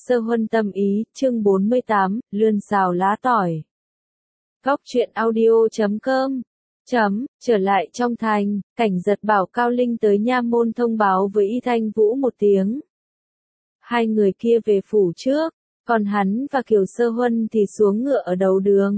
Sơ Huân tâm ý, chương 48, lươn xào lá tỏi. Góc truyện audio.com. Trở lại trong thành, Cảnh Giật bảo Cao Linh tới nha môn thông báo với Y Thanh Vũ một tiếng. Hai người kia về phủ trước, còn hắn và Kiều Sơ Huân thì xuống ngựa ở đầu đường.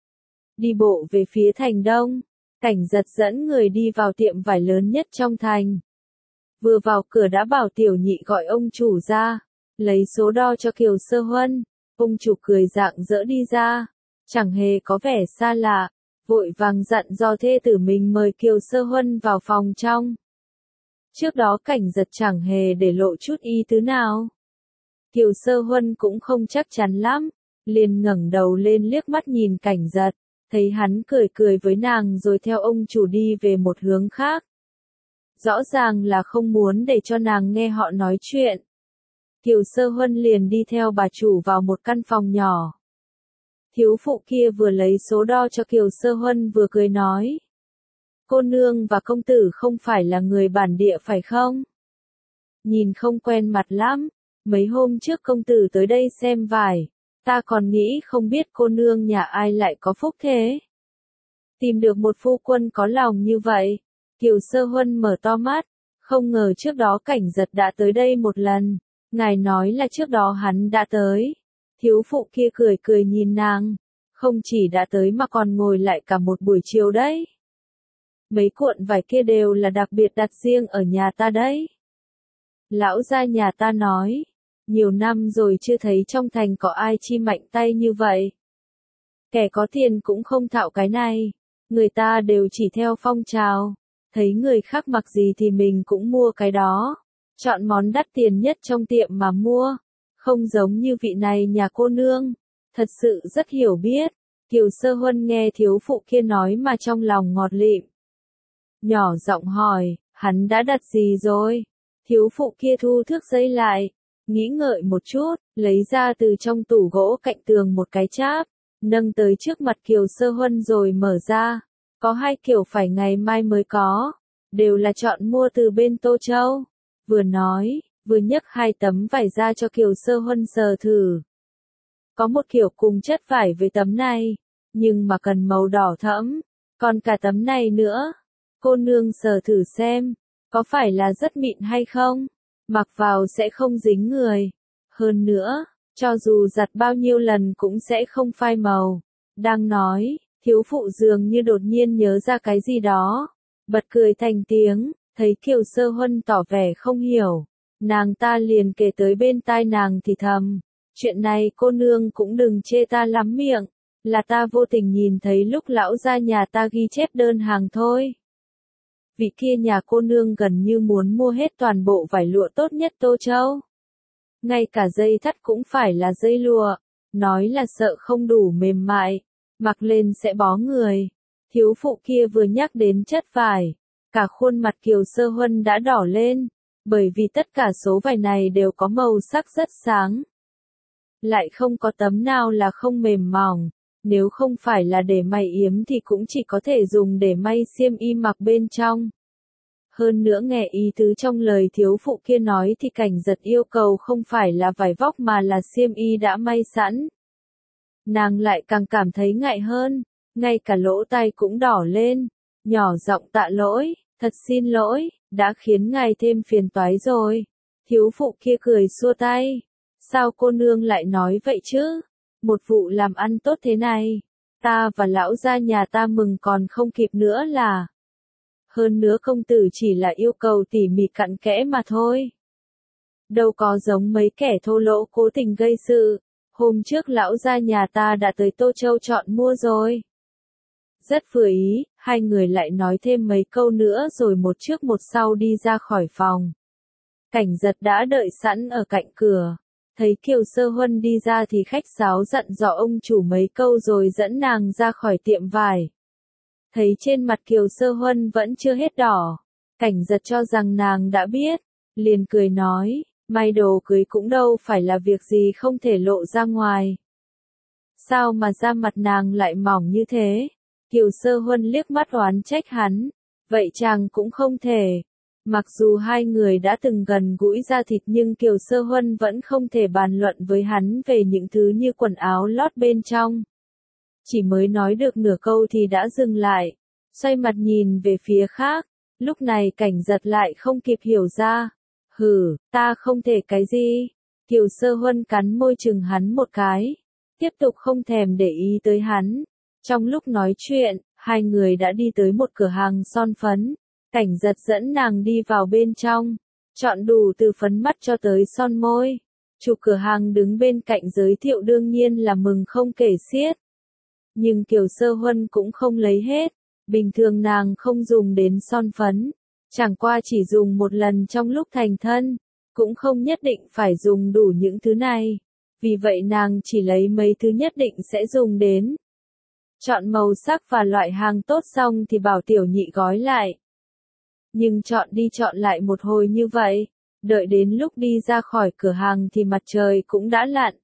Đi bộ về phía thành đông, Cảnh Giật dẫn người đi vào tiệm vải lớn nhất trong thành. Vừa vào cửa đã bảo tiểu nhị gọi ông chủ ra, lấy số đo cho Kiều Sơ Huân. Ông chủ cười rạng rỡ đi ra, chẳng hề có vẻ xa lạ, vội vàng dặn dò thê tử mình mời Kiều Sơ Huân vào phòng trong. Trước đó Cảnh Giật chẳng hề để lộ chút ý tứ nào. Kiều Sơ Huân cũng không chắc chắn lắm, liền ngẩng đầu lên liếc mắt nhìn Cảnh Giật, thấy hắn cười cười với nàng rồi theo ông chủ đi về một hướng khác. Rõ ràng là không muốn để cho nàng nghe họ nói chuyện. Kiều Sơ Huân liền đi theo bà chủ vào một căn phòng nhỏ. Thiếu phụ kia vừa lấy số đo cho Kiều Sơ Huân vừa cười nói. Cô nương và công tử không phải là người bản địa phải không? Nhìn không quen mặt lắm, mấy hôm trước công tử tới đây xem vải, ta còn nghĩ không biết cô nương nhà ai lại có phúc thế. Tìm được một phu quân có lòng như vậy. Kiều Sơ Huân mở to mắt, không ngờ trước đó Cảnh Giật đã tới đây một lần. Ngài nói là trước đó hắn đã tới. Thiếu phụ kia cười cười nhìn nàng, không chỉ đã tới mà còn ngồi lại cả một buổi chiều đấy. Mấy cuộn vải kia đều là đặc biệt đặt riêng ở nhà ta đấy. Lão gia nhà ta nói, nhiều năm rồi chưa thấy trong thành có ai chi mạnh tay như vậy. Kẻ có tiền cũng không thạo cái này, người ta đều chỉ theo phong trào, thấy người khác mặc gì thì mình cũng mua cái đó. Chọn món đắt tiền nhất trong tiệm mà mua, không giống như vị này nhà cô nương, thật sự rất hiểu biết. Kiều Sơ Huân nghe thiếu phụ kia nói mà trong lòng ngọt lịm. Nhỏ giọng hỏi, hắn đã đặt gì rồi? Thiếu phụ kia thu thước giấy lại, nghĩ ngợi một chút, lấy ra từ trong tủ gỗ cạnh tường một cái cháp, nâng tới trước mặt Kiều Sơ Huân rồi mở ra. Có hai kiểu phải ngày mai mới có, đều là chọn mua từ bên Tô Châu. Vừa nói, vừa nhấc hai tấm vải ra cho Kiều Sơ Huân sờ thử. Có một kiểu cùng chất vải với tấm này, nhưng mà cần màu đỏ thẫm, còn cả tấm này nữa. Cô nương sờ thử xem, có phải là rất mịn hay không? Mặc vào sẽ không dính người. Hơn nữa, cho dù giặt bao nhiêu lần cũng sẽ không phai màu. Đang nói, thiếu phụ dường như đột nhiên nhớ ra cái gì đó, bật cười thành tiếng. Thấy Kiều Sơ Huân tỏ vẻ không hiểu, nàng ta liền kể tới bên tai nàng thì thầm, chuyện này cô nương cũng đừng chê ta lắm miệng, là ta vô tình nhìn thấy lúc lão gia nhà ta ghi chép đơn hàng thôi. Vị kia nhà cô nương gần như muốn mua hết toàn bộ vải lụa tốt nhất Tô Châu. Ngay cả dây thắt cũng phải là dây lụa, nói là sợ không đủ mềm mại, mặc lên sẽ bó người. Thiếu phụ kia vừa nhắc đến chất vải, cả khuôn mặt Kiều Sơ Huân đã đỏ lên, bởi vì tất cả số vải này đều có màu sắc rất sáng. Lại không có tấm nào là không mềm mỏng, nếu không phải là để may yếm thì cũng chỉ có thể dùng để may xiêm y mặc bên trong. Hơn nữa nghe ý tứ trong lời thiếu phụ kia nói thì Cảnh Giật yêu cầu không phải là vải vóc mà là xiêm y đã may sẵn. Nàng lại càng cảm thấy ngại hơn, ngay cả lỗ tai cũng đỏ lên, nhỏ giọng tạ lỗi. Thật xin lỗi, đã khiến ngài thêm phiền toái rồi. Thiếu phụ kia cười xua tay. Sao cô nương lại nói vậy chứ? Một vụ làm ăn tốt thế này, ta và lão gia nhà ta mừng còn không kịp nữa là. Hơn nữa công tử chỉ là yêu cầu tỉ mỉ cặn kẽ mà thôi. Đâu có giống mấy kẻ thô lỗ cố tình gây sự. Hôm trước lão gia nhà ta đã tới Tô Châu chọn mua rồi. Rất vừa ý, hai người lại nói thêm mấy câu nữa rồi một trước một sau đi ra khỏi phòng. Cảnh Giật đã đợi sẵn ở cạnh cửa. Thấy Kiều Sơ Huân đi ra thì khách sáo dặn dò ông chủ mấy câu rồi dẫn nàng ra khỏi tiệm vải. Thấy trên mặt Kiều Sơ Huân vẫn chưa hết đỏ. Cảnh Giật cho rằng nàng đã biết, liền cười nói, may đồ cưới cũng đâu phải là việc gì không thể lộ ra ngoài. Sao mà da mặt nàng lại mỏng như thế? Kiều Sơ Huân liếc mắt oán trách hắn, vậy chàng cũng không thể. Mặc dù hai người đã từng gần gũi da thịt nhưng Kiều Sơ Huân vẫn không thể bàn luận với hắn về những thứ như quần áo lót bên trong. Chỉ mới nói được nửa câu thì đã dừng lại, xoay mặt nhìn về phía khác, lúc này Cảnh Giật lại không kịp hiểu ra. Hừ, ta không thể cái gì? Kiều Sơ Huân cắn môi chừng hắn một cái, tiếp tục không thèm để ý tới hắn. Trong lúc nói chuyện, hai người đã đi tới một cửa hàng son phấn. Cảnh Giật dẫn nàng đi vào bên trong, chọn đủ từ phấn mắt cho tới son môi. Chủ cửa hàng đứng bên cạnh giới thiệu đương nhiên là mừng không kể xiết. Nhưng Kiều Sơ Huân cũng không lấy hết, bình thường nàng không dùng đến son phấn, chẳng qua chỉ dùng một lần trong lúc thành thân, cũng không nhất định phải dùng đủ những thứ này. Vì vậy nàng chỉ lấy mấy thứ nhất định sẽ dùng đến. Chọn màu sắc và loại hàng tốt xong thì bảo tiểu nhị gói lại. Nhưng chọn đi chọn lại một hồi như vậy, đợi đến lúc đi ra khỏi cửa hàng thì mặt trời cũng đã lặn.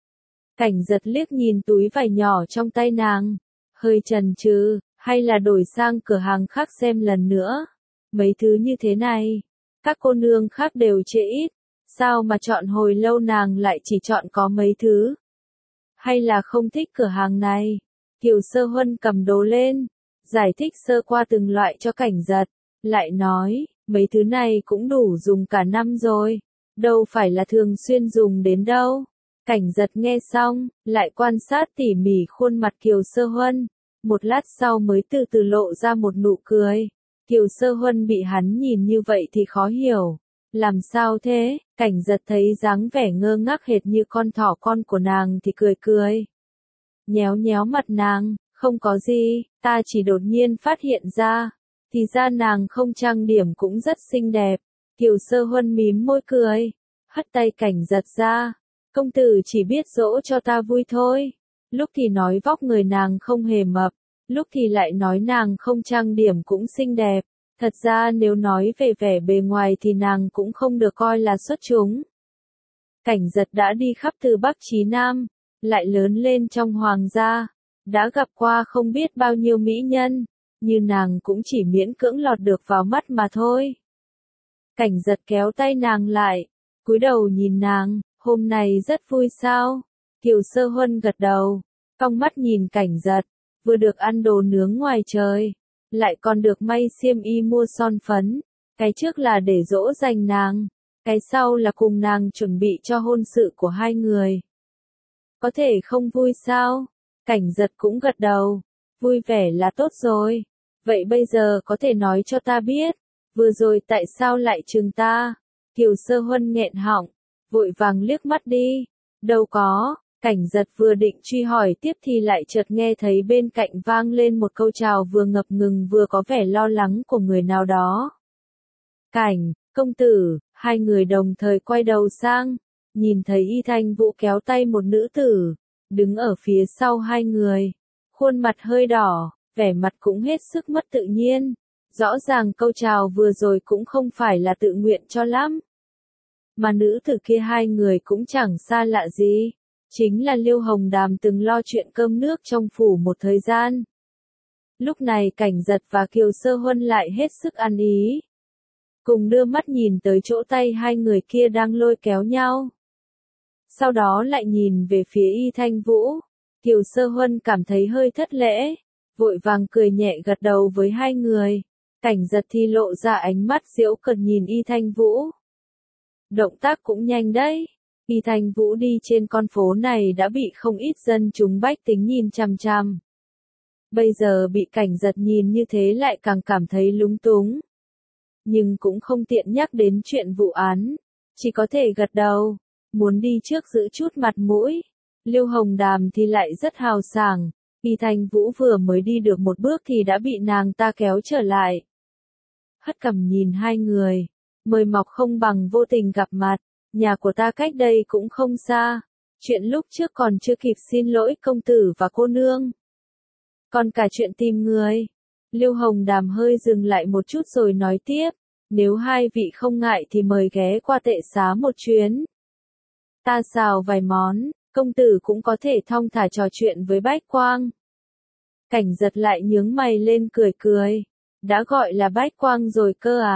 Cảnh Giật liếc nhìn túi vải nhỏ trong tay nàng, hơi chần chừ, hay là đổi sang cửa hàng khác xem lần nữa. Mấy thứ như thế này, các cô nương khác đều chê ít, sao mà chọn hồi lâu nàng lại chỉ chọn có mấy thứ. Hay là không thích cửa hàng này? Kiều Sơ Huân cầm đồ lên, giải thích sơ qua từng loại cho Cảnh Giật, lại nói, mấy thứ này cũng đủ dùng cả năm rồi, đâu phải là thường xuyên dùng đến đâu. Cảnh Giật nghe xong, lại quan sát tỉ mỉ khuôn mặt Kiều Sơ Huân, một lát sau mới từ từ lộ ra một nụ cười. Kiều Sơ Huân bị hắn nhìn như vậy thì khó hiểu. Làm sao thế? Cảnh Giật thấy dáng vẻ ngơ ngác hệt như con thỏ con của nàng thì cười cười. Nhéo nhéo mặt nàng, không có gì, ta chỉ đột nhiên phát hiện ra. Thì ra nàng không trang điểm cũng rất xinh đẹp. Kiều Sơ Huân mím môi cười, hất tay Cảnh Giật ra. Công tử chỉ biết dỗ cho ta vui thôi. Lúc thì nói vóc người nàng không hề mập, lúc thì lại nói nàng không trang điểm cũng xinh đẹp. Thật ra nếu nói về vẻ bề ngoài thì nàng cũng không được coi là xuất chúng. Cảnh Giật đã đi khắp từ Bắc chí Nam, lại lớn lên trong hoàng gia, đã gặp qua không biết bao nhiêu mỹ nhân, như nàng cũng chỉ miễn cưỡng lọt được vào mắt mà thôi. Cảnh Giật kéo tay nàng lại, cúi đầu nhìn nàng, hôm nay rất vui sao? Kiều Sơ Huân gật đầu, cong mắt nhìn Cảnh Giật, vừa được ăn đồ nướng ngoài trời, lại còn được may xiêm y mua son phấn, cái trước là để dỗ dành nàng, cái sau là cùng nàng chuẩn bị cho hôn sự của hai người. Có thể không vui sao? Cảnh Giật cũng gật đầu, vui vẻ là tốt rồi. Vậy bây giờ có thể nói cho ta biết, vừa rồi tại sao lại trừng ta? Kiều Sơ Huân nghẹn họng, vội vàng liếc mắt đi. Đâu có, Cảnh Giật vừa định truy hỏi tiếp thì lại chợt nghe thấy bên cạnh vang lên một câu chào vừa ngập ngừng vừa có vẻ lo lắng của người nào đó. Cảnh, công tử, hai người đồng thời quay đầu sang, nhìn thấy Y Thanh Vũ kéo tay một nữ tử, đứng ở phía sau hai người, khuôn mặt hơi đỏ, vẻ mặt cũng hết sức mất tự nhiên. Rõ ràng câu chào vừa rồi cũng không phải là tự nguyện cho lắm. Mà nữ tử kia hai người cũng chẳng xa lạ gì, chính là Liêu Hồng Đàm từng lo chuyện cơm nước trong phủ một thời gian. Lúc này Cảnh Giật và Kiều Sơ Huân lại hết sức ăn ý, cùng đưa mắt nhìn tới chỗ tay hai người kia đang lôi kéo nhau. Sau đó lại nhìn về phía Y Thanh Vũ, Kiều Sơ Huân cảm thấy hơi thất lễ, vội vàng cười nhẹ gật đầu với hai người. Cảnh Giật thì lộ ra ánh mắt giễu cợt nhìn Y Thanh Vũ. Động tác cũng nhanh đấy. Y Thanh Vũ đi trên con phố này đã bị không ít dân chúng bách tính nhìn chằm chằm. Bây giờ bị Cảnh Giật nhìn như thế lại càng cảm thấy lúng túng. Nhưng cũng không tiện nhắc đến chuyện vụ án, chỉ có thể gật đầu, muốn đi trước giữ chút mặt mũi. Liêu Hồng Đàm thì lại rất hào sảng, Y Thanh Vũ vừa mới đi được một bước thì đã bị nàng ta kéo trở lại. Hất cằm nhìn hai người, mời mọc không bằng vô tình gặp mặt, nhà của ta cách đây cũng không xa, chuyện lúc trước còn chưa kịp xin lỗi công tử và cô nương. Còn cả chuyện tìm người. Liêu Hồng Đàm hơi dừng lại một chút rồi nói tiếp, nếu hai vị không ngại thì mời ghé qua Tệ Xá một chuyến. Ta xào vài món, công tử cũng có thể thong thả trò chuyện với Bách Quang. Cảnh Giật lại nhướng mày lên cười cười, đã gọi là Bách Quang rồi cơ à?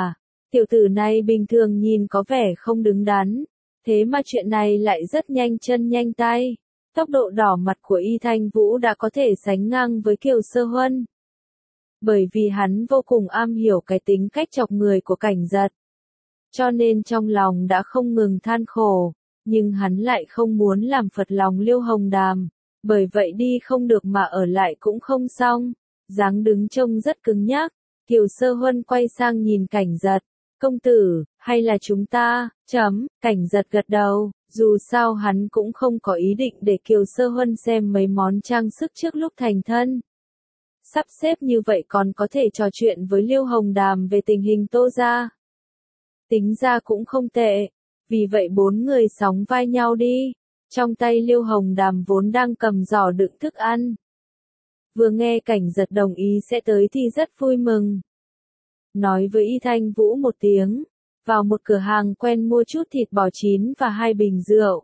Tiểu tử này bình thường nhìn có vẻ không đứng đắn, thế mà chuyện này lại rất nhanh chân nhanh tay. Tốc độ đỏ mặt của Y Thanh Vũ đã có thể sánh ngang với Kiều Sơ Huân. Bởi vì hắn vô cùng am hiểu cái tính cách chọc người của Cảnh Giật. Cho nên trong lòng đã không ngừng than khổ, nhưng hắn lại không muốn làm phật lòng Liêu Hồng Đàm. Bởi vậy đi không được mà ở lại cũng không xong, dáng đứng trông rất cứng nhắc. Kiều Sơ Huân quay sang nhìn Cảnh Giật, công tử, hay là chúng ta, Cảnh Giật gật đầu, dù sao hắn cũng không có ý định để Kiều Sơ Huân xem mấy món trang sức trước lúc thành thân. Sắp xếp như vậy còn có thể trò chuyện với Liêu Hồng Đàm về tình hình Tô gia. Tính ra cũng không tệ, vì vậy bốn người sóng vai nhau đi. Trong tay Liêu Hồng Đàm vốn đang cầm giỏ đựng thức ăn. Vừa nghe Cảnh Giật đồng ý sẽ tới thì rất vui mừng. Nói với Y Thanh Vũ một tiếng, vào một cửa hàng quen mua chút thịt bò chín và 2 bình rượu.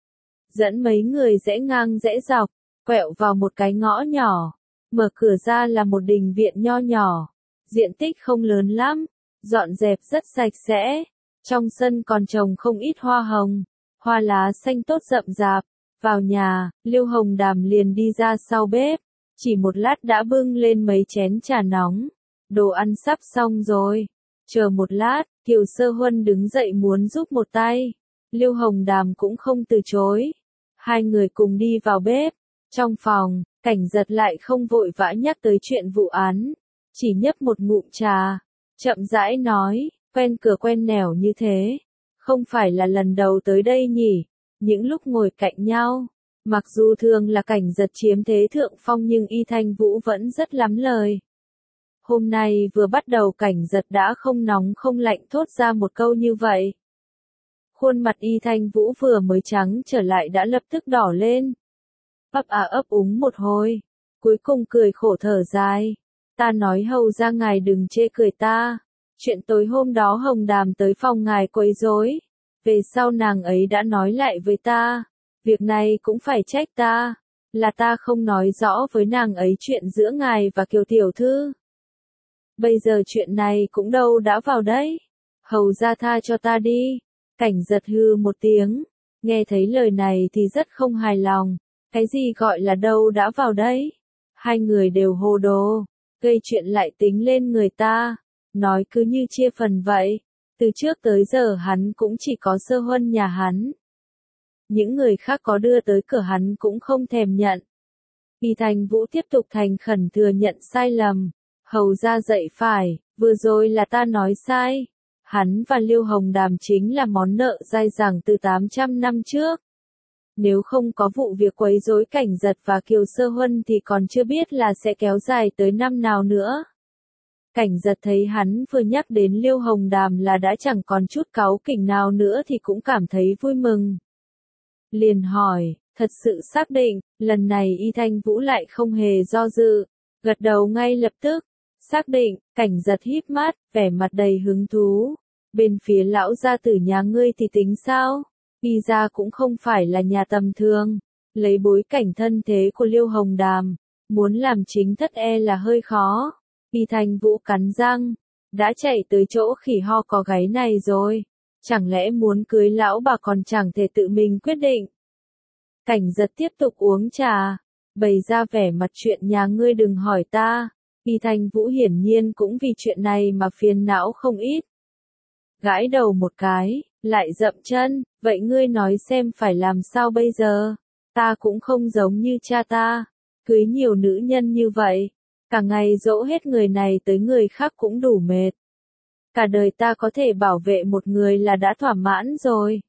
Dẫn mấy người rẽ ngang rẽ dọc, quẹo vào một cái ngõ nhỏ. Mở cửa ra là một đình viện nho nhỏ, diện tích không lớn lắm, dọn dẹp rất sạch sẽ. Trong sân còn trồng không ít hoa hồng, hoa lá xanh tốt rậm rạp. Vào nhà, Liêu Hồng Đàm liền đi ra sau bếp, chỉ một lát đã bưng lên mấy chén trà nóng. Đồ ăn sắp xong rồi. Chờ một lát, Kiều Sơ Huân đứng dậy muốn giúp một tay. Liêu Hồng Đàm cũng không từ chối. Hai người cùng đi vào bếp. Trong phòng, Cảnh Giật lại không vội vã nhắc tới chuyện vụ án. Chỉ nhấp một ngụm trà. Chậm rãi nói, quen cửa quen nẻo như thế. Không phải là lần đầu tới đây nhỉ. Những lúc ngồi cạnh nhau, mặc dù thường là Cảnh Giật chiếm thế thượng phong nhưng Y Thanh Vũ vẫn rất lắm lời. Hôm nay vừa bắt đầu Cảnh Giật đã không nóng không lạnh thốt ra một câu như vậy. Khuôn mặt Y Thanh Vũ vừa mới trắng trở lại đã lập tức đỏ lên. Ấp à ấp úng một hồi, cuối cùng cười khổ thở dài. Ta nói hầu ra ngài đừng chê cười ta. Chuyện tối hôm đó Hồng Đàm tới phòng ngài quấy rối. Về sau nàng ấy đã nói lại với ta. Việc này cũng phải trách ta. Là ta không nói rõ với nàng ấy chuyện giữa ngài và Kiều tiểu thư. Bây giờ chuyện này cũng đâu đã vào đấy. Hầu ra tha cho ta đi. Cảnh Giật hư một tiếng. Nghe thấy lời này thì rất không hài lòng. Cái gì gọi là đâu đã vào đấy? Hai người đều hồ đồ. Gây chuyện lại tính lên người ta. Nói cứ như chia phần vậy. Từ trước tới giờ hắn cũng chỉ có Sơ Huân nhà hắn. Những người khác có đưa tới cửa hắn cũng không thèm nhận. Y Thanh Vũ tiếp tục thành khẩn thừa nhận sai lầm. Hầu ra dậy phải, vừa rồi là ta nói sai. Hắn và Liêu Hồng Đàm chính là món nợ dai dẳng từ 800 năm trước. Nếu không có vụ việc quấy rối Cảnh Giật và Kiều Sơ Huân thì còn chưa biết là sẽ kéo dài tới năm nào nữa. Cảnh Giật thấy hắn vừa nhắc đến Liêu Hồng Đàm là đã chẳng còn chút cáu kỉnh nào nữa thì cũng cảm thấy vui mừng. Liền hỏi, thật sự xác định, lần này Y Thanh Vũ lại không hề do dự, gật đầu ngay lập tức. Xác định, Cảnh Giật híp mắt, vẻ mặt đầy hứng thú. Bên phía lão gia tử nhà ngươi thì tính sao? Y gia cũng không phải là nhà tầm thường. Lấy bối cảnh thân thế của Liêu Hồng Đàm, muốn làm chính thất e là hơi khó. Y Thanh Vũ cắn răng, đã chạy tới chỗ khỉ ho có gáy này rồi. Chẳng lẽ muốn cưới lão bà còn chẳng thể tự mình quyết định? Cảnh Giật tiếp tục uống trà, bày ra vẻ mặt chuyện nhà ngươi đừng hỏi ta. Y Thanh Vũ hiển nhiên cũng vì chuyện này mà phiền não không ít. Gãi đầu một cái, lại dậm chân, vậy ngươi nói xem phải làm sao bây giờ? Ta cũng không giống như cha ta, cưới nhiều nữ nhân như vậy, cả ngày dỗ hết người này tới người khác cũng đủ mệt. Cả đời ta có thể bảo vệ một người là đã thỏa mãn rồi.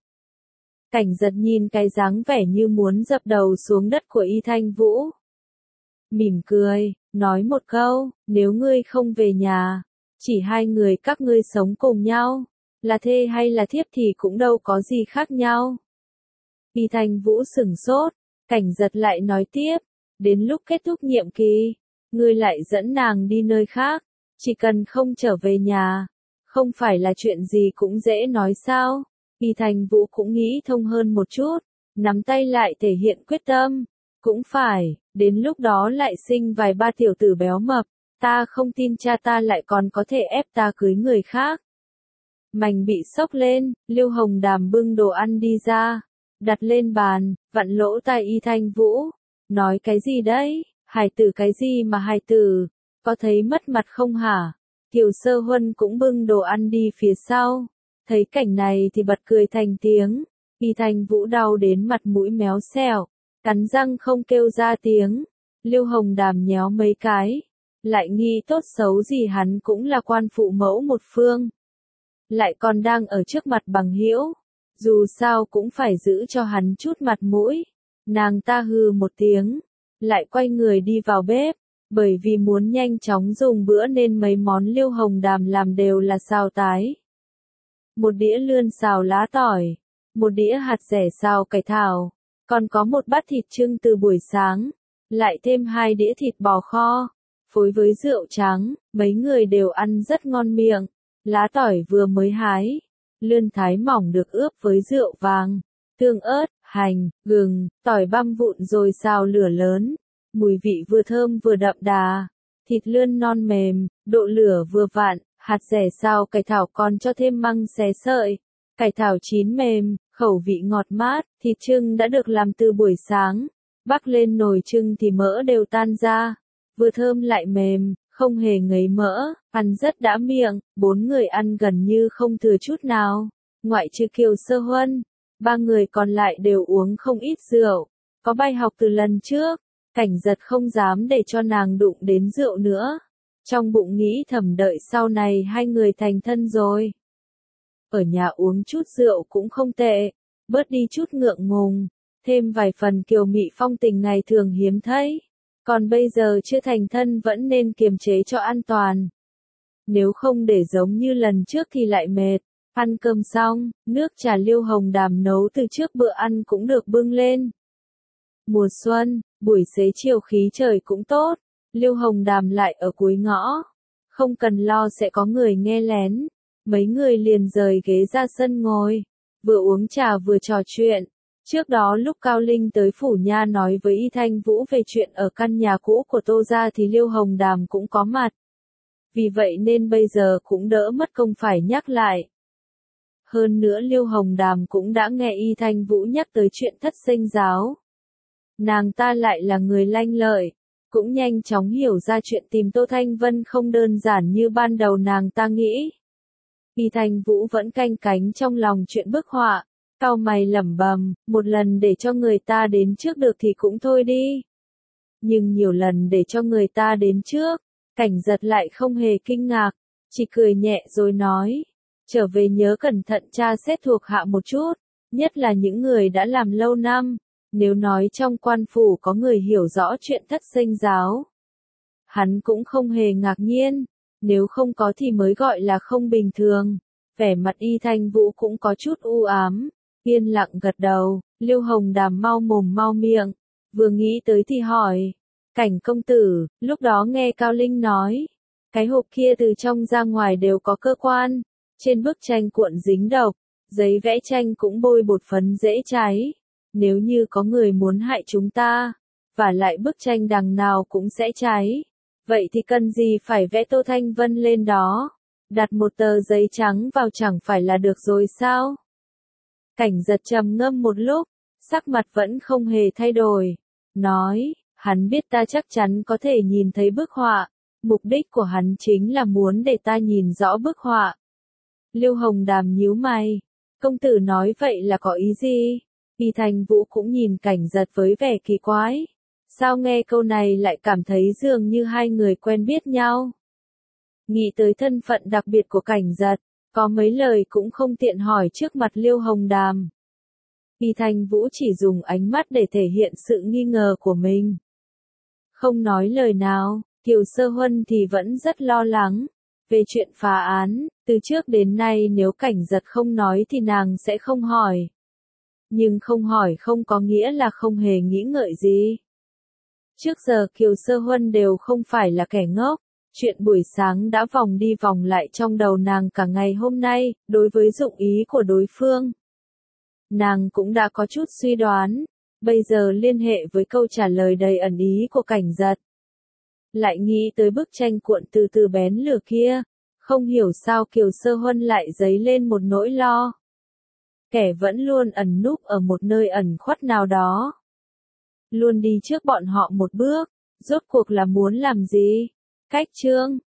Cảnh Giật nhìn cái dáng vẻ như muốn dập đầu xuống đất của Y Thanh Vũ. Mỉm cười, nói một câu, nếu ngươi không về nhà, chỉ hai người các ngươi sống cùng nhau, là thê hay là thiếp thì cũng đâu có gì khác nhau. Y Thanh Vũ sửng sốt, Cảnh Giật lại nói tiếp, đến lúc kết thúc nhiệm kỳ, ngươi lại dẫn nàng đi nơi khác, chỉ cần không trở về nhà, không phải là chuyện gì cũng dễ nói sao. Y Thanh Vũ cũng nghĩ thông hơn một chút, nắm tay lại thể hiện quyết tâm. Cũng phải, đến lúc đó lại sinh vài ba tiểu tử béo mập, ta không tin cha ta lại còn có thể ép ta cưới người khác. Mảnh bị xốc lên, Liêu Hồng Đàm bưng đồ ăn đi ra, đặt lên bàn, vặn lỗ tai Y Thanh Vũ. Nói cái gì đấy? Hài tử cái gì mà hài tử? Có thấy mất mặt không hả? Kiều Sơ Huân cũng bưng đồ ăn đi phía sau. Thấy cảnh này thì bật cười thành tiếng. Y Thanh Vũ đau đến mặt mũi méo xẹo, cắn răng không kêu ra tiếng. Liêu Hồng Đàm nhéo mấy cái, lại nghĩ tốt xấu gì hắn cũng là quan phụ mẫu một phương, lại còn đang ở trước mặt bằng hữu, dù sao cũng phải giữ cho hắn chút mặt mũi. Nàng ta hừ một tiếng, lại quay người đi vào bếp, bởi vì muốn nhanh chóng dùng bữa nên mấy món Liêu Hồng Đàm làm đều là xào tái. Một đĩa lươn xào lá tỏi, một đĩa hạt dẻ xào cải thảo, còn có một bát thịt trưng từ buổi sáng, lại thêm 2 đĩa thịt bò kho, phối với rượu trắng, mấy người đều ăn rất ngon miệng. Lá tỏi vừa mới hái, lươn thái mỏng được ướp với rượu vàng, tương ớt, hành, gừng, tỏi băm vụn rồi xào lửa lớn, mùi vị vừa thơm vừa đậm đà, thịt lươn non mềm, độ lửa vừa vặn, hạt dẻ xào cải thảo còn cho thêm măng xé sợi, cải thảo chín mềm, khẩu vị ngọt mát, thịt trưng đã được làm từ buổi sáng, bắc lên nồi trưng thì mỡ đều tan ra, vừa thơm lại mềm, không hề ngấy mỡ, ăn rất đã miệng. 4 người ăn gần như không thừa chút nào, ngoại trừ Kiều Sơ Huân, 3 người còn lại đều uống không ít rượu. Có bài học từ lần trước, Cảnh Giật không dám để cho nàng đụng đến rượu nữa. Trong bụng nghĩ thầm đợi sau này 2 người thành thân rồi, ở nhà uống chút rượu cũng không tệ, bớt đi chút ngượng ngùng, thêm vài phần kiều mị phong tình ngày thường hiếm thấy. Còn bây giờ chưa thành thân vẫn nên kiềm chế cho an toàn. Nếu không để giống như lần trước thì lại mệt. Ăn cơm xong, nước trà Liêu Hồng Đàm nấu từ trước bữa ăn cũng được bưng lên. Mùa xuân, buổi xế chiều khí trời cũng tốt, Liêu Hồng Đàm lại ở cuối ngõ. Không cần lo sẽ có người nghe lén. Mấy người liền rời ghế ra sân ngồi, vừa uống trà vừa trò chuyện. Trước đó lúc Cao Linh tới Phủ Nha nói với Y Thanh Vũ về chuyện ở căn nhà cũ của Tô gia thì Liêu Hồng Đàm cũng có mặt. Vì vậy nên bây giờ cũng đỡ mất công phải nhắc lại. Hơn nữa Liêu Hồng Đàm cũng đã nghe Y Thanh Vũ nhắc tới chuyện thất sinh giáo. Nàng ta lại là người lanh lợi, cũng nhanh chóng hiểu ra chuyện tìm Tô Thanh Vân không đơn giản như ban đầu nàng ta nghĩ. Y Thanh Vũ vẫn canh cánh trong lòng chuyện bức họa. Cau mày lẩm bẩm, một lần để cho người ta đến trước được thì cũng thôi đi. Nhưng nhiều lần để cho người ta đến trước, Cảnh Giật lại không hề kinh ngạc, chỉ cười nhẹ rồi nói, trở về nhớ cẩn thận tra xét thuộc hạ một chút, nhất là những người đã làm lâu năm, nếu nói trong quan phủ có người hiểu rõ chuyện thất sinh giáo. Hắn cũng không hề ngạc nhiên, nếu không có thì mới gọi là không bình thường. Vẻ mặt Y Thanh Vũ cũng có chút u ám. Yên lặng gật đầu, Liêu Hồng Đàm mau mồm mau miệng, vừa nghĩ tới thì hỏi, Cảnh công tử, lúc đó nghe Cao Linh nói, cái hộp kia từ trong ra ngoài đều có cơ quan, trên bức tranh cuộn dính độc, giấy vẽ tranh cũng bôi bột phấn dễ cháy, nếu như có người muốn hại chúng ta, và lại bức tranh đằng nào cũng sẽ cháy, vậy thì cần gì phải vẽ Tô Thanh Vân lên đó, đặt một tờ giấy trắng vào chẳng phải là được rồi sao? Cảnh Giật trầm ngâm một lúc, sắc mặt vẫn không hề thay đổi, nói, hắn biết ta chắc chắn có thể nhìn thấy bức họa, mục đích của hắn chính là muốn để ta nhìn rõ bức họa. Liêu Hồng Đàm nhíu mày, công tử nói vậy là có ý gì? Y Thanh Vũ cũng nhìn Cảnh Giật với vẻ kỳ quái, sao nghe câu này lại cảm thấy dường như 2 người quen biết nhau? Nghĩ tới thân phận đặc biệt của Cảnh Giật, có mấy lời cũng không tiện hỏi trước mặt Liêu Hồng Đàm. Y Thanh Vũ chỉ dùng ánh mắt để thể hiện sự nghi ngờ của mình. Không nói lời nào, Kiều Sơ Huân thì vẫn rất lo lắng. Về chuyện phá án, từ trước đến nay nếu Cảnh Giật không nói thì nàng sẽ không hỏi. Nhưng không hỏi không có nghĩa là không hề nghĩ ngợi gì. Trước giờ Kiều Sơ Huân đều không phải là kẻ ngốc. Chuyện buổi sáng đã vòng đi vòng lại trong đầu nàng cả ngày hôm nay, đối với dụng ý của đối phương. Nàng cũng đã có chút suy đoán, bây giờ liên hệ với câu trả lời đầy ẩn ý của Cảnh Giật. Lại nghĩ tới bức tranh cuộn từ từ bén lửa kia, Không hiểu sao Kiều Sơ Huân lại dấy lên một nỗi lo. Kẻ vẫn luôn ẩn núp ở một nơi ẩn khuất nào đó. Luôn đi trước bọn họ một bước, rốt cuộc là muốn làm gì? Cách chương